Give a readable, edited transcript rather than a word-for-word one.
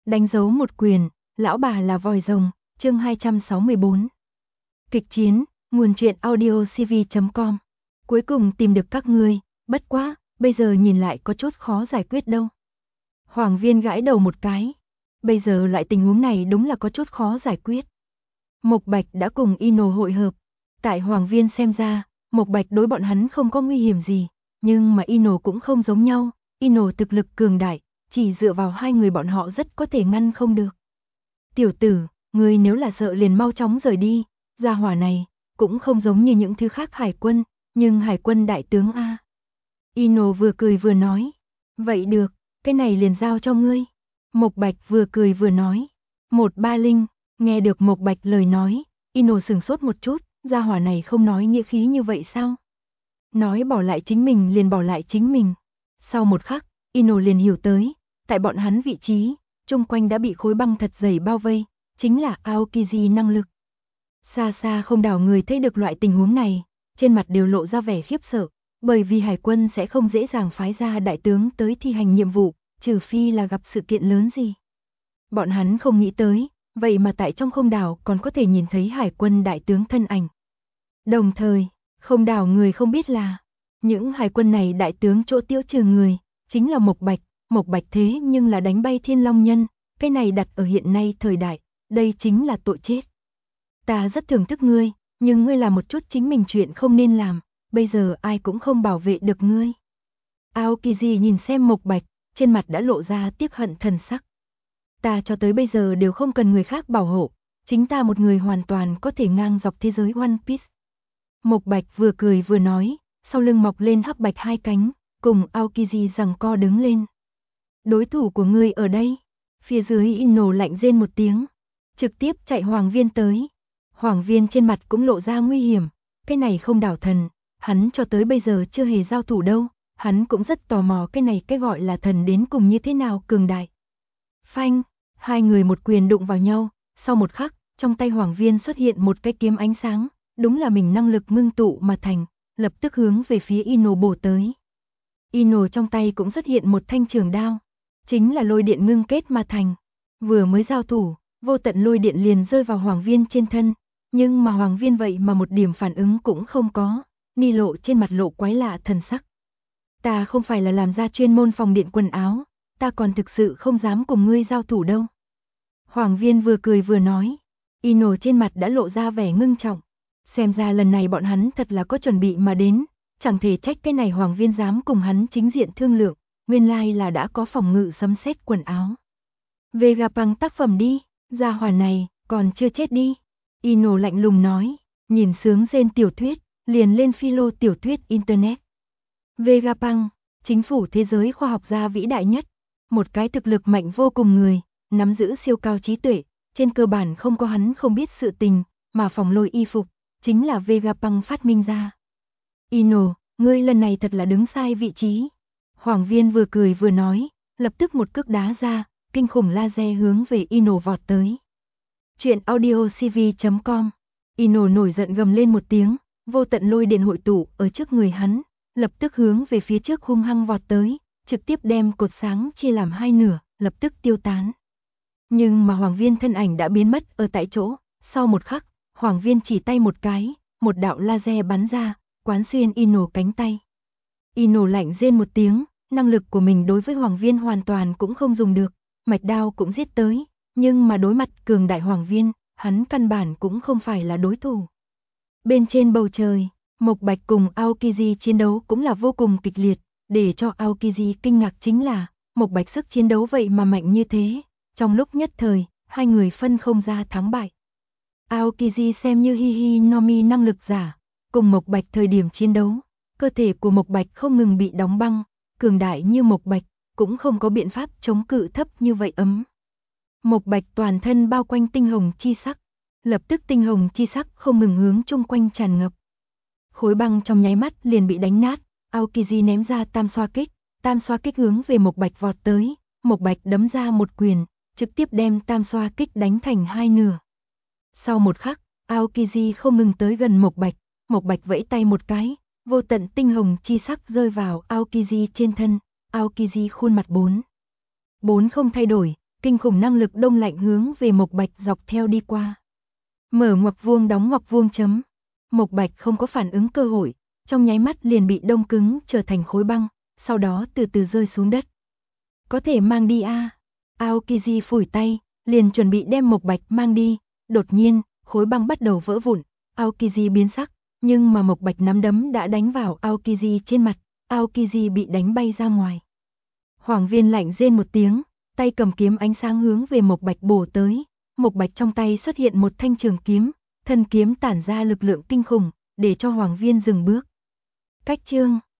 Đánh dấu một quyền, lão bà là vòi rồng, chương 264. Kịch chiến, nguồn truyện audio cv.com. Cuối cùng tìm được các ngươi, bất quá, bây giờ nhìn lại có chút khó giải quyết đâu. Hoàng Viên gãi đầu một cái. Bây giờ loại tình huống này đúng là có chút khó giải quyết. Mộc Bạch đã cùng Ino hội hợp. Tại Hoàng Viên xem ra, Mộc Bạch đối bọn hắn không có nguy hiểm gì. Nhưng mà Ino cũng không giống nhau. Ino thực lực cường đại, chỉ dựa vào hai người bọn họ rất có thể ngăn không được. Tiểu tử, ngươi nếu là sợ liền mau chóng rời đi. Gia hỏa này, cũng không giống như những thứ khác hải quân, nhưng hải quân đại tướng A. Ino vừa cười vừa nói. Vậy được, cái này liền giao cho ngươi. Mộc Bạch vừa cười vừa nói. 130, nghe được Mộc Bạch lời nói, Ino sửng sốt một chút, gia hỏa này không nói nghĩa khí như vậy sao? Nói bỏ lại chính mình liền bỏ lại chính mình. Sau một khắc, Ino liền hiểu tới, tại bọn hắn vị trí, chung quanh đã bị khối băng thật dày bao vây, chính là Aokiji năng lực. Xa xa không đảo người thấy được loại tình huống này, trên mặt đều lộ ra vẻ khiếp sợ, bởi vì hải quân sẽ không dễ dàng phái ra đại tướng tới thi hành nhiệm vụ, trừ phi là gặp sự kiện lớn gì. Bọn hắn không nghĩ tới, vậy mà tại trong không đảo còn có thể nhìn thấy hải quân đại tướng thân ảnh. Đồng thời, không đảo người không biết là, những hải quân này đại tướng chỗ tiêu trừ người, chính là Mộc Bạch thế nhưng là đánh bay Thiên Long Nhân, cái này đặt ở hiện nay thời đại, đây chính là tội chết. Ta rất thưởng thức ngươi, nhưng ngươi làm một chút chính mình chuyện không nên làm, bây giờ ai cũng không bảo vệ được ngươi. Aokiji nhìn xem Mộc Bạch, trên mặt đã lộ ra tiếc hận thần sắc. Ta cho tới bây giờ đều không cần người khác bảo hộ, chính ta một người hoàn toàn có thể ngang dọc thế giới One Piece. Mộc Bạch vừa cười vừa nói, sau lưng mọc lên hắc bạch hai cánh, cùng Aokiji giằng co đứng lên. Đối thủ của ngươi ở đây. Phía dưới Ino lạnh rên một tiếng, trực tiếp chạy Hoàng Viên tới. Hoàng Viên trên mặt cũng lộ ra nguy hiểm, cái này không đảo thần, hắn cho tới bây giờ chưa hề giao thủ đâu, hắn cũng rất tò mò cái này cái gọi là thần đến cùng như thế nào cường đại. Phanh, hai người một quyền đụng vào nhau, sau một khắc, trong tay Hoàng Viên xuất hiện một cái kiếm ánh sáng, đúng là mình năng lực ngưng tụ mà thành, lập tức hướng về phía Ino bổ tới. Ino trong tay cũng xuất hiện một thanh trường đao, chính là lôi điện ngưng kết mà thành. Vừa mới giao thủ, vô tận lôi điện liền rơi vào Hoàng Viên trên thân, nhưng mà Hoàng Viên vậy mà một điểm phản ứng cũng không có, Ni Lộ trên mặt lộ quái lạ thần sắc. Ta không phải là làm ra chuyên môn phòng điện quần áo, ta còn thực sự không dám cùng ngươi giao thủ đâu. Hoàng Viên vừa cười vừa nói, Ino trên mặt đã lộ ra vẻ ngưng trọng, xem ra lần này bọn hắn thật là có chuẩn bị mà đến, chẳng thể trách cái này Hoàng Viên dám cùng hắn chính diện thương lượng, nguyên lai là đã có phòng ngự sấm sét quần áo. Vegapunk tác phẩm đi, gia hỏa này, còn chưa chết đi. Ino lạnh lùng nói, nhìn sướng rên tiểu thuyết, liền lên philo tiểu thuyết Internet. Vegapunk, chính phủ thế giới khoa học gia vĩ đại nhất, một cái thực lực mạnh vô cùng người, nắm giữ siêu cao trí tuệ, trên cơ bản không có hắn không biết sự tình, mà phòng lôi y phục, chính là Vegapunk phát minh ra. Ino, ngươi lần này thật là đứng sai vị trí. Hoàng Viên vừa cười vừa nói, lập tức một cước đá ra, kinh khủng laser hướng về Ino vọt tới. Chuyện audio cv.com. Ino nổi giận gầm lên một tiếng, vô tận lôi điện hội tụ ở trước người hắn, lập tức hướng về phía trước hung hăng vọt tới, trực tiếp đem cột sáng chia làm hai nửa, lập tức tiêu tán. Nhưng mà Hoàng Viên thân ảnh đã biến mất ở tại chỗ, sau một khắc, Hoàng Viên chỉ tay một cái, một đạo laser bắn ra, quán xuyên Ino cánh tay. Ino lạnh rên một tiếng, năng lực của mình đối với Hoàng Viên hoàn toàn cũng không dùng được, mạch đao cũng giết tới, nhưng mà đối mặt cường đại Hoàng Viên, hắn căn bản cũng không phải là đối thủ. Bên trên bầu trời, Mộc Bạch cùng Aokiji chiến đấu cũng là vô cùng kịch liệt, để cho Aokiji kinh ngạc chính là, Mộc Bạch sức chiến đấu vậy mà mạnh như thế, trong lúc nhất thời, hai người phân không ra thắng bại. Aokiji xem như Hinomi năng lực giả, cùng Mộc Bạch thời điểm chiến đấu, cơ thể của Mộc Bạch không ngừng bị đóng băng, cường đại như Mộc Bạch, cũng không có biện pháp chống cự thấp như vậy ấm. Mộc Bạch toàn thân bao quanh tinh hồng chi sắc, lập tức tinh hồng chi sắc không ngừng hướng chung quanh tràn ngập. Khối băng trong nháy mắt liền bị đánh nát, Aokiji ném ra tam xoa kích hướng về Mộc Bạch vọt tới, Mộc Bạch đấm ra một quyền, trực tiếp đem tam xoa kích đánh thành hai nửa. Sau một khắc, Aokiji không ngừng tới gần Mộc Bạch vẫy tay một cái, vô tận tinh hồng chi sắc rơi vào Aokiji trên thân, Aokiji khuôn mặt bốn không thay đổi, kinh khủng năng lực đông lạnh hướng về Mộc Bạch dọc theo đi qua. Mở ngoặc vuông đóng ngoặc vuông chấm. Mộc Bạch không có phản ứng cơ hội, trong nháy mắt liền bị đông cứng trở thành khối băng, sau đó từ từ rơi xuống đất. Có thể mang đi a. Aokiji phủi tay, liền chuẩn bị đem Mộc Bạch mang đi, đột nhiên, khối băng bắt đầu vỡ vụn, Aokiji biến sắc, nhưng mà Mộc Bạch nắm đấm đã đánh vào Aokiji trên mặt, Aokiji bị đánh bay ra ngoài. Hoàng Viên lạnh rên một tiếng, tay cầm kiếm ánh sáng hướng về Mộc Bạch bổ tới, Mộc Bạch trong tay xuất hiện một thanh trường kiếm, thân kiếm tản ra lực lượng kinh khủng, để cho Hoàng Viên dừng bước. Cách chương